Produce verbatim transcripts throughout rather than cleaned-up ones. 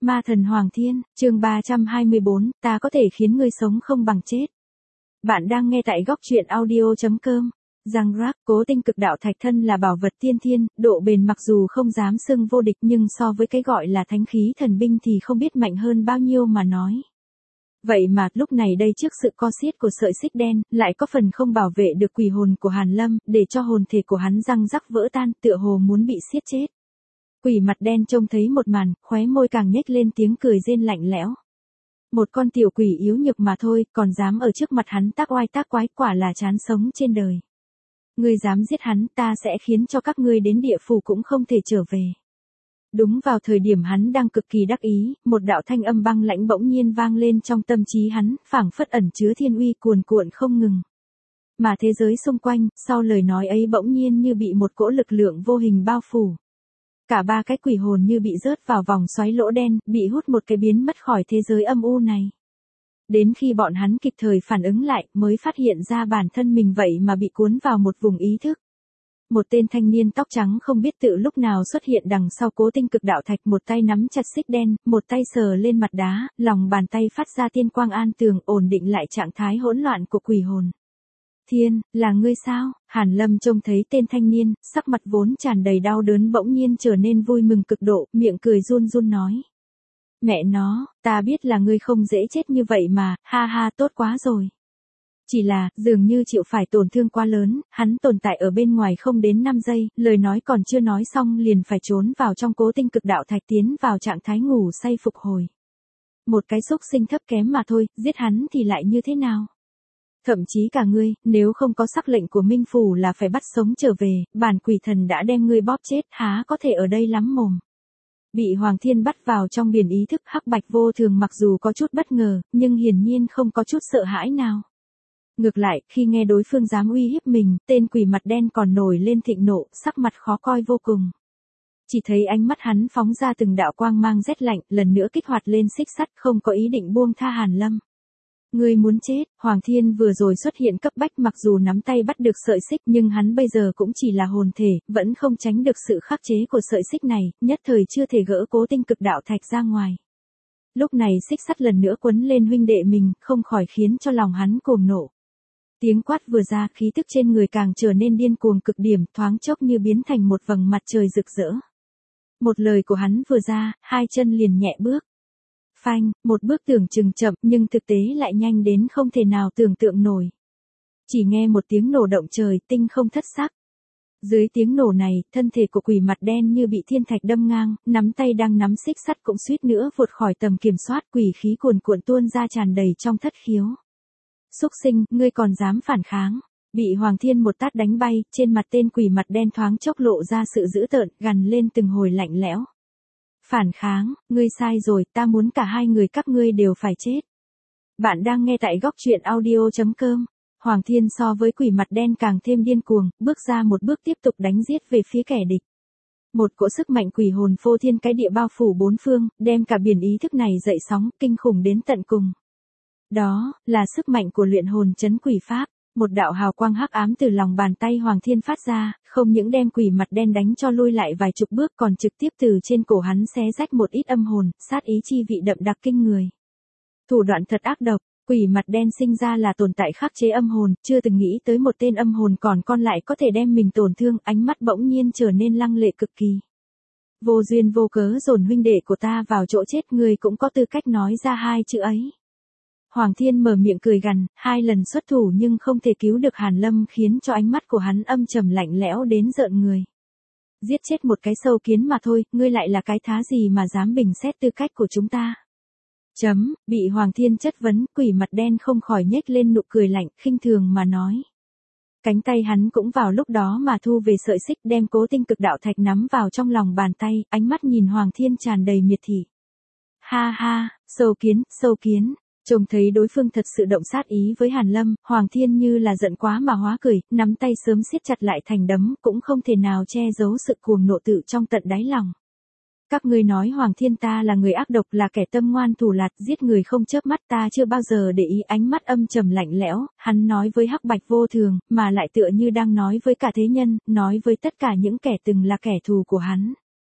Ma thần Hoàng Thiên, chương ba trăm hai mươi bốn, ta có thể khiến ngươi sống không bằng chết. Bạn đang nghe tại góc truyện audio chấm com. Giang Rác, cố tinh cực đạo thạch thân là bảo vật tiên thiên, độ bền mặc dù không dám xưng vô địch nhưng so với cái gọi là thánh khí thần binh thì không biết mạnh hơn bao nhiêu mà nói. Vậy mà, lúc này đây trước sự co xiết của sợi xích đen, lại có phần không bảo vệ được quỷ hồn của Hàn Lâm, để cho hồn thể của hắn răng rắc vỡ tan, tựa hồ muốn bị xiết chết. Quỷ mặt đen trông thấy một màn, khóe môi càng nhếch lên tiếng cười rên lạnh lẽo. Một con tiểu quỷ yếu nhược mà thôi, còn dám ở trước mặt hắn tác oai tác quái, quả là chán sống trên đời. Ngươi dám giết hắn, ta sẽ khiến cho các ngươi đến địa phủ cũng không thể trở về. Đúng vào thời điểm hắn đang cực kỳ đắc ý, một đạo thanh âm băng lãnh bỗng nhiên vang lên trong tâm trí hắn, phảng phất ẩn chứa thiên uy cuồn cuộn không ngừng. Mà thế giới xung quanh, sau lời nói ấy bỗng nhiên như bị một cỗ lực lượng vô hình bao phủ. Cả ba cái quỷ hồn như bị rớt vào vòng xoáy lỗ đen, bị hút một cái biến mất khỏi thế giới âm u này. Đến khi bọn hắn kịp thời phản ứng lại, mới phát hiện ra bản thân mình vậy mà bị cuốn vào một vùng ý thức. Một tên thanh niên tóc trắng không biết tự lúc nào xuất hiện đằng sau cố tinh cực đạo thạch, một tay nắm chặt xích đen, một tay sờ lên mặt đá, lòng bàn tay phát ra tiên quang an tường, ổn định lại trạng thái hỗn loạn của quỷ hồn. Thiên, là ngươi sao? Hàn Lâm trông thấy tên thanh niên, sắc mặt vốn tràn đầy đau đớn bỗng nhiên trở nên vui mừng cực độ, miệng cười run run nói. Mẹ nó, ta biết là ngươi không dễ chết như vậy mà, ha ha, tốt quá rồi. Chỉ là, dường như chịu phải tổn thương quá lớn, hắn tồn tại ở bên ngoài không đến năm giây, lời nói còn chưa nói xong liền phải trốn vào trong cố tinh cực đạo thạch, tiến vào trạng thái ngủ say phục hồi. Một cái xúc sinh thấp kém mà thôi, giết hắn thì lại như thế nào? Thậm chí cả ngươi, nếu không có sắc lệnh của Minh Phủ là phải bắt sống trở về, bản quỷ thần đã đem ngươi bóp chết, há có thể ở đây lắm mồm. Bị Hoàng Thiên bắt vào trong biển ý thức, Hắc Bạch Vô Thường mặc dù có chút bất ngờ, nhưng hiển nhiên không có chút sợ hãi nào. Ngược lại, khi nghe đối phương dám uy hiếp mình, tên quỷ mặt đen còn nổi lên thịnh nộ, sắc mặt khó coi vô cùng. Chỉ thấy ánh mắt hắn phóng ra từng đạo quang mang rét lạnh, lần nữa kích hoạt lên xích sắt, không có ý định buông tha Hàn Lâm. Ngươi muốn chết? Hoàng Thiên vừa rồi xuất hiện cấp bách, mặc dù nắm tay bắt được sợi xích nhưng hắn bây giờ cũng chỉ là hồn thể, vẫn không tránh được sự khắc chế của sợi xích này, nhất thời chưa thể gỡ cố tinh cực đạo thạch ra ngoài. Lúc này xích sắt lần nữa quấn lên huynh đệ mình, không khỏi khiến cho lòng hắn cuồng nộ. Tiếng quát vừa ra, khí tức trên người càng trở nên điên cuồng cực điểm, thoáng chốc như biến thành một vầng mặt trời rực rỡ. Một lời của hắn vừa ra, hai chân liền nhẹ bước. Phanh, một bước tưởng chừng chậm nhưng thực tế lại nhanh đến không thể nào tưởng tượng nổi. Chỉ nghe một tiếng nổ động trời, tinh không thất sắc. Dưới tiếng nổ này, thân thể của quỷ mặt đen như bị thiên thạch đâm ngang, nắm tay đang nắm xích sắt cũng suýt nữa vụt khỏi tầm kiểm soát, quỷ khí cuồn cuộn tuôn ra tràn đầy trong thất khiếu. Xúc sinh, ngươi còn dám phản kháng? Bị Hoàng Thiên một tát đánh bay, trên mặt tên quỷ mặt đen thoáng chốc lộ ra sự dữ tợn, gằn lên từng hồi lạnh lẽo. Phản kháng, ngươi sai rồi, ta muốn cả hai người các ngươi đều phải chết. Bạn đang nghe tại góc truyện audio chấm com. Hoàng Thiên so với quỷ mặt đen càng thêm điên cuồng, bước ra một bước tiếp tục đánh giết về phía kẻ địch. Một cỗ sức mạnh quỷ hồn phô thiên cái địa bao phủ bốn phương, đem cả biển ý thức này dậy sóng, kinh khủng đến tận cùng. Đó, là sức mạnh của luyện hồn trấn quỷ pháp. Một đạo hào quang hắc ám từ lòng bàn tay Hoàng Thiên phát ra, không những đem quỷ mặt đen đánh cho lui lại vài chục bước, còn trực tiếp từ trên cổ hắn xé rách một ít âm hồn, sát ý chi vị đậm đặc kinh người. Thủ đoạn thật ác độc, quỷ mặt đen sinh ra là tồn tại khắc chế âm hồn, chưa từng nghĩ tới một tên âm hồn còn con lại có thể đem mình tổn thương, ánh mắt bỗng nhiên trở nên lăng lệ cực kỳ. Vô duyên vô cớ dồn huynh đệ của ta vào chỗ chết, người cũng có tư cách nói ra hai chữ ấy. Hoàng Thiên mở miệng cười gằn, hai lần xuất thủ nhưng không thể cứu được Hàn Lâm, khiến cho ánh mắt của hắn âm trầm lạnh lẽo đến rợn người. Giết chết một cái sâu kiến mà thôi, ngươi lại là cái thá gì mà dám bình xét tư cách của chúng ta? Chấm, bị Hoàng Thiên chất vấn, quỷ mặt đen không khỏi nhếch lên nụ cười lạnh, khinh thường mà nói. Cánh tay hắn cũng vào lúc đó mà thu về sợi xích, đem cố tinh cực đạo thạch nắm vào trong lòng bàn tay, ánh mắt nhìn Hoàng Thiên tràn đầy miệt thị. Ha ha, sâu kiến, sâu kiến. Trông thấy đối phương thật sự động sát ý với Hàn Lâm, Hoàng Thiên như là giận quá mà hóa cười, nắm tay sớm siết chặt lại thành đấm, cũng không thể nào che giấu sự cuồng nộ tự trong tận đáy lòng. Các ngươi nói Hoàng Thiên ta là người ác độc, là kẻ tâm ngoan thủ lạt, giết người không chớp mắt, ta chưa bao giờ để ý. Ánh mắt âm trầm lạnh lẽo, hắn nói với Hắc Bạch Vô Thường, mà lại tựa như đang nói với cả thế nhân, nói với tất cả những kẻ từng là kẻ thù của hắn.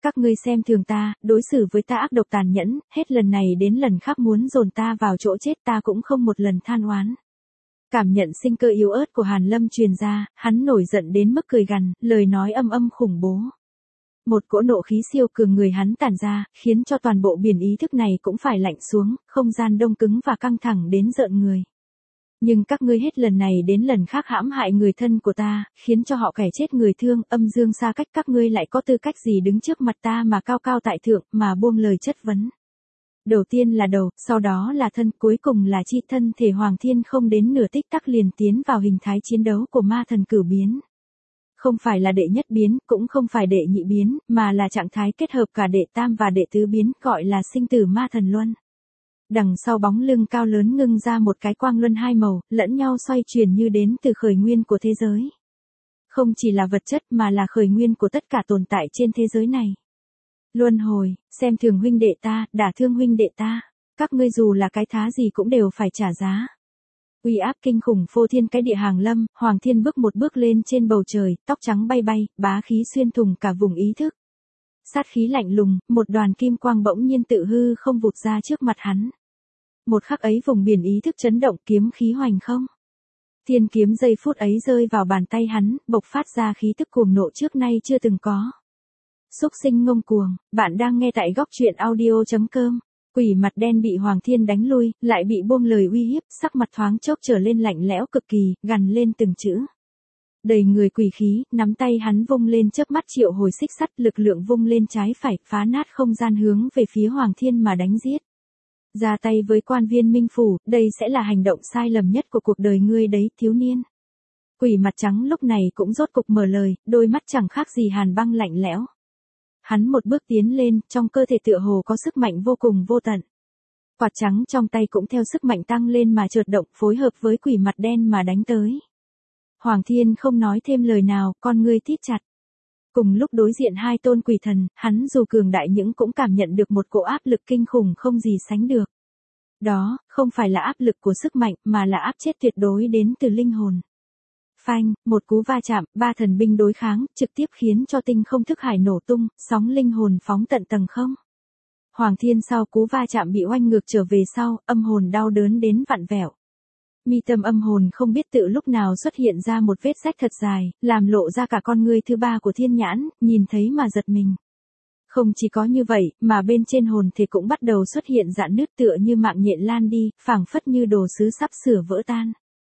Các ngươi xem thường ta, đối xử với ta ác độc tàn nhẫn, hết lần này đến lần khác muốn dồn ta vào chỗ chết, ta cũng không một lần than oán. Cảm nhận sinh cơ yếu ớt của Hàn Lâm truyền ra, hắn nổi giận đến mức cười gằn, lời nói âm âm khủng bố. Một cỗ nộ khí siêu cường người hắn tản ra, khiến cho toàn bộ biển ý thức này cũng phải lạnh xuống, không gian đông cứng và căng thẳng đến rợn người. Nhưng các ngươi hết lần này đến lần khác hãm hại người thân của ta, khiến cho họ kẻ chết người thương, âm dương xa cách, các ngươi lại có tư cách gì đứng trước mặt ta mà cao cao tại thượng, mà buông lời chất vấn. Đầu tiên là đầu, sau đó là thân, cuối cùng là chi. Thân thể Hoàng Thiên không đến nửa tích tắc liền tiến vào hình thái chiến đấu của ma thần cửu biến. Không phải là đệ nhất biến, cũng không phải đệ nhị biến, mà là trạng thái kết hợp cả đệ tam và đệ tứ biến, gọi là sinh tử ma thần luân. Đằng sau bóng lưng cao lớn ngưng ra một cái quang luân hai màu, lẫn nhau xoay chuyển như đến từ khởi nguyên của thế giới. Không chỉ là vật chất mà là khởi nguyên của tất cả tồn tại trên thế giới này. Luân hồi, xem thường huynh đệ ta, đả thương huynh đệ ta, các ngươi dù là cái thá gì cũng đều phải trả giá. Uy áp kinh khủng phô thiên cái địa hàng lâm, Hoàng Thiên bước một bước lên trên bầu trời, tóc trắng bay bay, bá khí xuyên thủng cả vùng ý thức. Sát khí lạnh lùng, một đoàn kim quang bỗng nhiên tự hư không vụt ra trước mặt hắn. Một khắc ấy vùng biển ý thức chấn động, kiếm khí hoành không. Thiên kiếm giây phút ấy rơi vào bàn tay hắn, bộc phát ra khí tức cuồng nộ trước nay chưa từng có. Xúc sinh ngông cuồng, bạn đang nghe tại góc truyện audio chấm com. Quỷ mặt đen bị Hoàng Thiên đánh lui, lại bị buông lời uy hiếp, sắc mặt thoáng chốc trở lên lạnh lẽo cực kỳ, gằn lên từng chữ. Đầy người quỷ khí, nắm tay hắn vung lên chớp mắt triệu hồi xích sắt, lực lượng vung lên trái phải, phá nát không gian hướng về phía Hoàng Thiên mà đánh giết. Ra tay với quan viên minh phủ, đây sẽ là hành động sai lầm nhất của cuộc đời ngươi đấy, thiếu niên. Quỷ mặt trắng lúc này cũng rốt cục mở lời, đôi mắt chẳng khác gì hàn băng lạnh lẽo. Hắn một bước tiến lên, trong cơ thể tựa hồ có sức mạnh vô cùng vô tận. Quạt trắng trong tay cũng theo sức mạnh tăng lên mà chợt động, phối hợp với quỷ mặt đen mà đánh tới. Hoàng Thiên không nói thêm lời nào, con ngươi thít chặt. Cùng lúc đối diện hai tôn quỷ thần, hắn dù cường đại nhưng cũng cảm nhận được một cỗ áp lực kinh khủng không gì sánh được. Đó, không phải là áp lực của sức mạnh, mà là áp chết tuyệt đối đến từ linh hồn. Phanh, một cú va chạm, ba thần binh đối kháng, trực tiếp khiến cho tinh không thức hải nổ tung, sóng linh hồn phóng tận tầng không. Hoàng Thiên sau cú va chạm bị oanh ngược trở về sau, âm hồn đau đớn đến vặn vẹo. Mi tâm âm hồn không biết tự lúc nào xuất hiện ra một vết rách thật dài, làm lộ ra cả con ngươi thứ ba của thiên nhãn, nhìn thấy mà giật mình. Không chỉ có như vậy, mà bên trên hồn thể cũng bắt đầu xuất hiện rạn nứt tựa như mạng nhện lan đi, phảng phất như đồ sứ sắp sửa vỡ tan.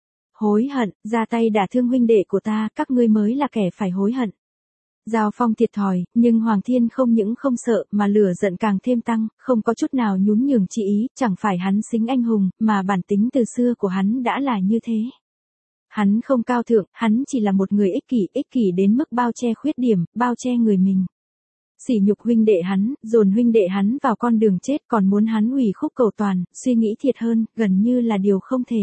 Hối hận, ra tay đả thương huynh đệ của ta, các ngươi mới là kẻ phải hối hận. Giao phong thiệt thòi, nhưng Hoàng Thiên không những không sợ mà lửa giận càng thêm tăng, không có chút nào nhún nhường chi ý, chẳng phải hắn xính anh hùng, mà bản tính từ xưa của hắn đã là như thế. Hắn không cao thượng, hắn chỉ là một người ích kỷ, ích kỷ đến mức bao che khuyết điểm, bao che người mình. Sỉ nhục huynh đệ hắn, dồn huynh đệ hắn vào con đường chết, còn muốn hắn hủy khúc cầu toàn, suy nghĩ thiệt hơn, gần như là điều không thể.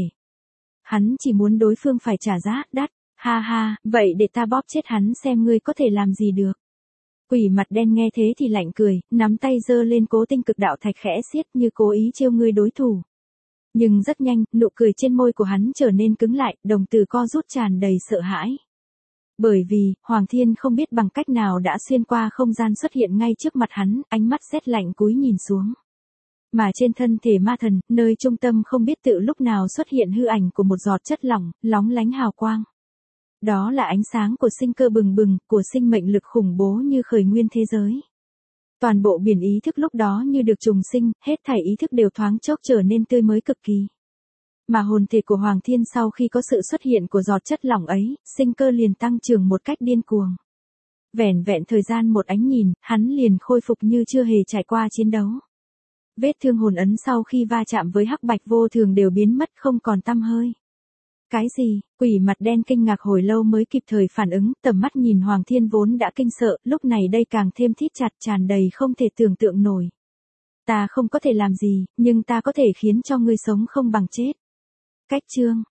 Hắn chỉ muốn đối phương phải trả giá đắt. Ha ha, vậy để ta bóp chết hắn xem ngươi có thể làm gì được. Quỷ mặt đen nghe thế thì lạnh cười, nắm tay giơ lên cố tinh cực đạo thạch khẽ xiết như cố ý trêu ngươi đối thủ. Nhưng rất nhanh, nụ cười trên môi của hắn trở nên cứng lại, đồng tử co rút tràn đầy sợ hãi. Bởi vì, Hoàng Thiên không biết bằng cách nào đã xuyên qua không gian xuất hiện ngay trước mặt hắn, ánh mắt rét lạnh cúi nhìn xuống. Mà trên thân thể ma thần, nơi trung tâm không biết tự lúc nào xuất hiện hư ảnh của một giọt chất lỏng, lóng lánh hào quang. Đó là ánh sáng của sinh cơ bừng bừng, của sinh mệnh lực khủng bố như khởi nguyên thế giới. Toàn bộ biển ý thức lúc đó như được trùng sinh, hết thảy ý thức đều thoáng chốc trở nên tươi mới cực kỳ. Mà hồn thể của Hoàng Thiên sau khi có sự xuất hiện của giọt chất lỏng ấy, sinh cơ liền tăng trưởng một cách điên cuồng. Vẻn vẹn thời gian một ánh nhìn, hắn liền khôi phục như chưa hề trải qua chiến đấu. Vết thương hồn ấn sau khi va chạm với hắc bạch vô thường đều biến mất không còn tăm hơi. Cái gì? Quỷ mặt đen kinh ngạc hồi lâu mới kịp thời phản ứng, tầm mắt nhìn Hoàng Thiên vốn đã kinh sợ, lúc này đây càng thêm thít chặt, tràn đầy không thể tưởng tượng nổi. Ta không có thể làm gì, nhưng ta có thể khiến cho ngươi sống không bằng chết. Cách chương